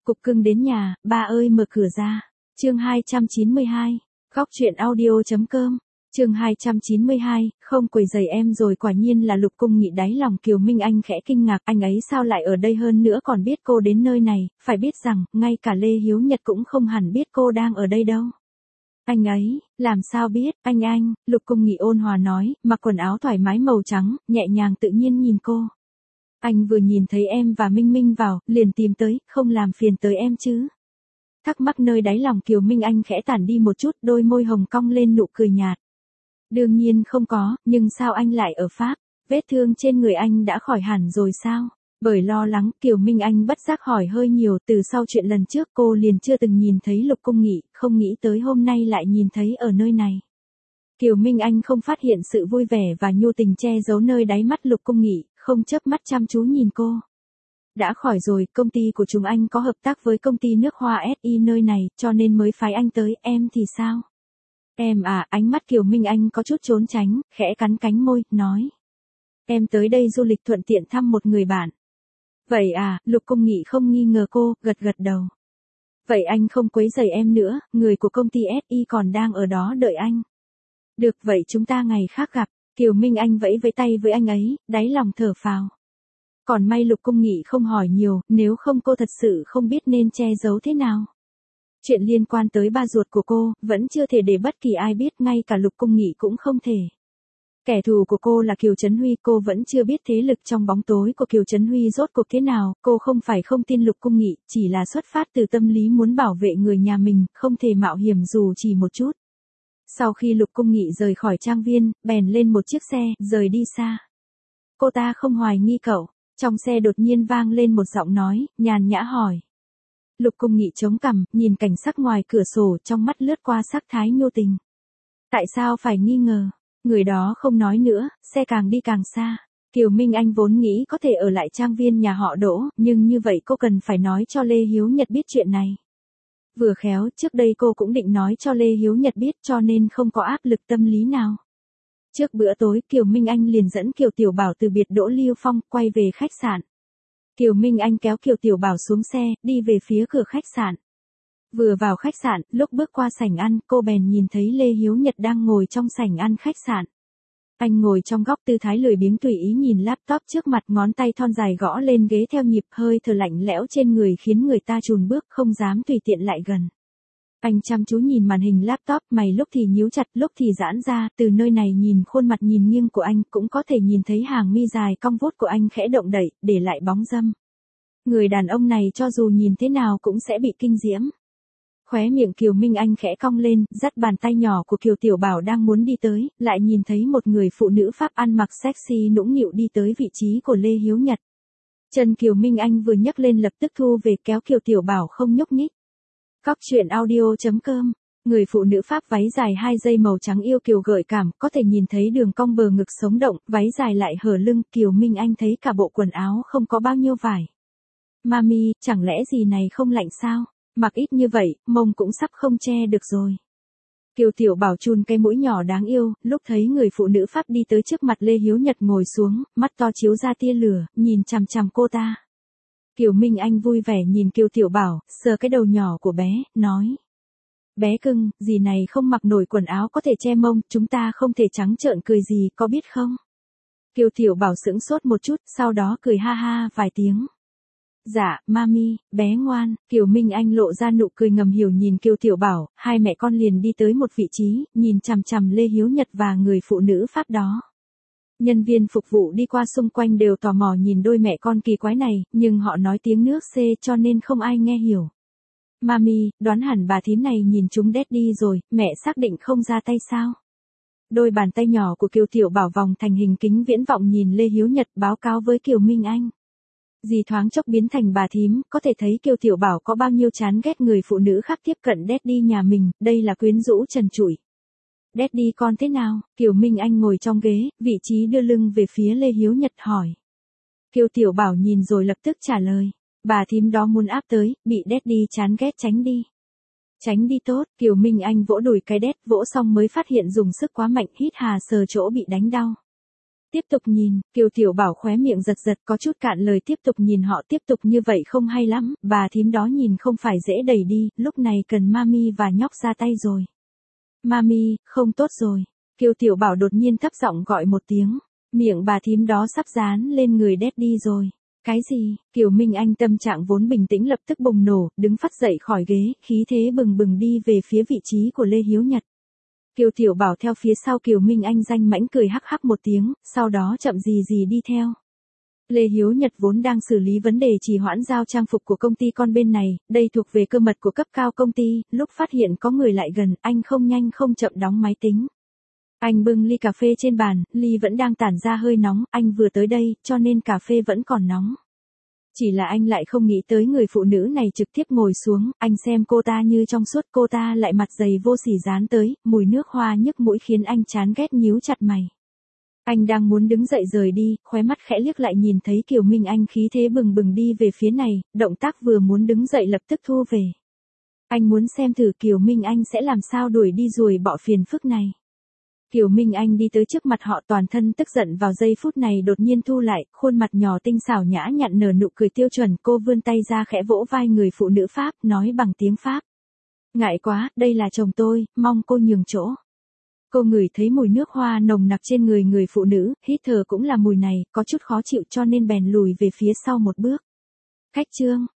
Cục cưng đến nhà, ba ơi mở cửa ra. Chương 292, góc truyện audio.com. Chương 292, không quấy rầy em rồi. Quả nhiên là Lục Cung Nghị. Đáy lòng Kiều Minh Anh khẽ kinh ngạc, anh ấy sao lại ở đây, hơn nữa còn biết cô đến nơi này, phải biết rằng, ngay cả Lê Hiếu Nhật cũng không hẳn biết cô đang ở đây đâu. Anh ấy, làm sao biết, anh, Lục Cung Nghị ôn hòa nói, mặc quần áo thoải mái màu trắng, nhẹ nhàng tự nhiên nhìn cô. Anh vừa nhìn thấy em và Minh Minh vào, liền tìm tới, không làm phiền tới em chứ. Thắc mắc nơi đáy lòng Kiều Minh Anh khẽ tản đi một chút, đôi môi hồng cong lên nụ cười nhạt. Đương nhiên không có, nhưng sao anh lại ở Pháp? Vết thương trên người anh đã khỏi hẳn rồi sao? Bởi lo lắng, Kiều Minh Anh bất giác hỏi hơi nhiều. Từ sau chuyện lần trước cô liền chưa từng nhìn thấy Lục Cung Nghị, không nghĩ tới hôm nay lại nhìn thấy ở nơi này. Kiều Minh Anh không phát hiện sự vui vẻ và nhu tình che giấu nơi đáy mắt Lục Cung Nghị, không chớp mắt chăm chú nhìn cô. Đã khỏi rồi, công ty của chúng anh có hợp tác với công ty nước hoa SI nơi này, cho nên mới phái anh tới. Em thì sao? Em à, ánh mắt Kiều Minh Anh có chút trốn tránh, khẽ cắn cánh môi, nói. Em tới đây du lịch thuận tiện thăm một người bạn. Vậy à, Lục Cung Nghị không nghi ngờ cô, gật đầu. Vậy anh không quấy rầy em nữa, người của công ty SI còn đang ở đó đợi anh. Được, vậy chúng ta ngày khác gặp. Kiều Minh Anh vẫy tay với anh ấy, đáy lòng thở phào. Còn may Lục Cung Nghị không hỏi nhiều, nếu không cô thật sự không biết nên che giấu thế nào. Chuyện liên quan tới ba ruột của cô, vẫn chưa thể để bất kỳ ai biết, ngay cả Lục Cung Nghị cũng không thể. Kẻ thù của cô là Kiều Trấn Huy, cô vẫn chưa biết thế lực trong bóng tối của Kiều Trấn Huy rốt cuộc thế nào, cô không phải không tin Lục Cung Nghị, chỉ là xuất phát từ tâm lý muốn bảo vệ người nhà mình, không thể mạo hiểm dù chỉ một chút. Sau khi Lục Cung Nghị rời khỏi trang viên, bèn lên một chiếc xe, rời đi xa. Cô ta không hoài nghi cậu, trong xe đột nhiên vang lên một giọng nói, nhàn nhã hỏi. Lục Cung Nghị chống cằm, nhìn cảnh sắc ngoài cửa sổ, trong mắt lướt qua sắc thái nhu tình. Tại sao phải nghi ngờ? Người đó không nói nữa, xe càng đi càng xa. Kiều Minh Anh vốn nghĩ có thể ở lại trang viên nhà họ Đỗ, nhưng như vậy cô cần phải nói cho Lê Hiếu Nhật biết chuyện này. Vừa khéo, trước đây cô cũng định nói cho Lê Hiếu Nhật biết, cho nên không có áp lực tâm lý nào. Trước bữa tối, Kiều Minh Anh liền dẫn Kiều Tiểu Bảo từ biệt Đỗ Lưu Phong, quay về khách sạn. Kiều Minh Anh kéo Kiều Tiểu Bảo xuống xe, đi về phía cửa khách sạn. Vừa vào khách sạn, lúc bước qua sảnh ăn, cô bèn nhìn thấy Lê Hiếu Nhật đang ngồi trong sảnh ăn khách sạn. Anh ngồi trong góc tư thái lười biếng tùy ý nhìn laptop trước mặt, ngón tay thon dài gõ lên ghế theo nhịp, hơi thở lạnh lẽo trên người khiến người ta chùn bước, không dám tùy tiện lại gần. Anh chăm chú nhìn màn hình laptop, mày lúc thì nhíu chặt, lúc thì giãn ra, từ nơi này nhìn khuôn mặt nhìn nghiêng của anh, cũng có thể nhìn thấy hàng mi dài cong vút của anh khẽ động đậy, để lại bóng râm. Người đàn ông này cho dù nhìn thế nào cũng sẽ bị kinh diễm. Khóe miệng Kiều Minh Anh khẽ cong lên, dắt bàn tay nhỏ của Kiều Tiểu Bảo đang muốn đi tới, lại nhìn thấy một người phụ nữ Pháp ăn mặc sexy nũng nịu đi tới vị trí của Lê Hiếu Nhật. Chân Kiều Minh Anh vừa nhấc lên lập tức thu về, kéo Kiều Tiểu Bảo không nhúc nhích. Góc truyện audio.com. Người phụ nữ Pháp váy dài 2 dây màu trắng yêu kiều gợi cảm, có thể nhìn thấy đường cong bờ ngực sống động, váy dài lại hở lưng, Kiều Minh Anh thấy cả bộ quần áo không có bao nhiêu vải. Mami, chẳng lẽ gì này không lạnh sao? Mặc ít như vậy, mông cũng sắp không che được rồi. Kiều Tiểu Bảo chun cái mũi nhỏ đáng yêu, lúc thấy người phụ nữ Pháp đi tới trước mặt Lê Hiếu Nhật ngồi xuống, mắt to chiếu ra tia lửa, nhìn chằm chằm cô ta. Kiều Minh Anh vui vẻ nhìn Kiều Tiểu Bảo, sờ cái đầu nhỏ của bé, nói. Bé cưng, dì này không mặc nổi quần áo có thể che mông, chúng ta không thể trắng trợn cười gì, có biết không? Kiều Tiểu Bảo sững sốt một chút, sau đó cười ha ha vài tiếng. Dạ, mami, bé ngoan. Kiều Minh Anh lộ ra nụ cười ngầm hiểu nhìn Kiều Tiểu Bảo, hai mẹ con liền đi tới một vị trí, nhìn chằm chằm Lê Hiếu Nhật và người phụ nữ Pháp đó. Nhân viên phục vụ đi qua xung quanh đều tò mò nhìn đôi mẹ con kỳ quái này, nhưng họ nói tiếng nước C cho nên không ai nghe hiểu. Mami, đoán hẳn bà thím này nhìn chúng Daddy rồi, mẹ xác định không ra tay sao? Đôi bàn tay nhỏ của Kiều Tiểu Bảo vòng thành hình kính viễn vọng nhìn Lê Hiếu Nhật, báo cáo với Kiều Minh Anh. Dì thoáng chốc biến thành bà thím, có thể thấy Kiều Tiểu Bảo có bao nhiêu chán ghét người phụ nữ khác tiếp cận Daddy nhà mình, đây là quyến rũ trần trụi. Daddy con thế nào? Kiều Minh Anh ngồi trong ghế, vị trí đưa lưng về phía Lê Hiếu Nhật hỏi. Kiều Tiểu Bảo nhìn rồi lập tức trả lời. Bà thím đó muốn áp tới, bị Daddy chán ghét, tránh đi. Tránh đi tốt, Kiều Minh Anh vỗ đùi cái đét, vỗ xong mới phát hiện dùng sức quá mạnh, hít hà sờ chỗ bị đánh đau. Tiếp tục nhìn, Kiều Tiểu Bảo khóe miệng giật giật có chút cạn lời tiếp tục nhìn họ tiếp tục như vậy không hay lắm, bà thím đó nhìn không phải dễ đẩy đi, lúc này cần mami và nhóc ra tay rồi. Mami, không tốt rồi. Kiều Tiểu Bảo đột nhiên thấp giọng gọi một tiếng, miệng bà thím đó sắp dán lên người Daddy rồi. Cái gì? Kiều Minh Anh tâm trạng vốn bình tĩnh lập tức bùng nổ, đứng phắt dậy khỏi ghế, khí thế bừng bừng đi về phía vị trí của Lê Hiếu Nhật. Kiều Tiểu Bảo theo phía sau Kiều Minh Anh danh mãnh cười hắc hắc một tiếng, sau đó chậm gì gì đi theo. Lê Hiếu Nhật vốn đang xử lý vấn đề trì hoãn giao trang phục của công ty con bên này, đây thuộc về cơ mật của cấp cao công ty, lúc phát hiện có người lại gần, anh không nhanh không chậm đóng máy tính. Anh bưng ly cà phê trên bàn, ly vẫn đang tản ra hơi nóng, anh vừa tới đây, cho nên cà phê vẫn còn nóng. Chỉ là anh lại không nghĩ tới người phụ nữ này trực tiếp ngồi xuống, anh xem cô ta như trong suốt, cô ta lại mặt dày vô sỉ dán tới, mùi nước hoa nhức mũi khiến anh chán ghét nhíu chặt mày. Anh đang muốn đứng dậy rời đi, khóe mắt khẽ liếc lại nhìn thấy Kiều Minh Anh khí thế bừng bừng đi về phía này, động tác vừa muốn đứng dậy lập tức thu về. Anh muốn xem thử Kiều Minh Anh sẽ làm sao đuổi đi ruồi bọ phiền phức này. Kiều Minh Anh đi tới trước mặt họ toàn thân tức giận vào giây phút này đột nhiên thu lại, khuôn mặt nhỏ tinh xảo nhã nhặn nở nụ cười tiêu chuẩn, cô vươn tay ra khẽ vỗ vai người phụ nữ Pháp, nói bằng tiếng Pháp. Ngại quá, đây là chồng tôi, mong cô nhường chỗ. Cô ngửi thấy mùi nước hoa nồng nặc trên người người phụ nữ, hít thở cũng là mùi này, có chút khó chịu cho nên bèn lùi về phía sau một bước. Khách trương,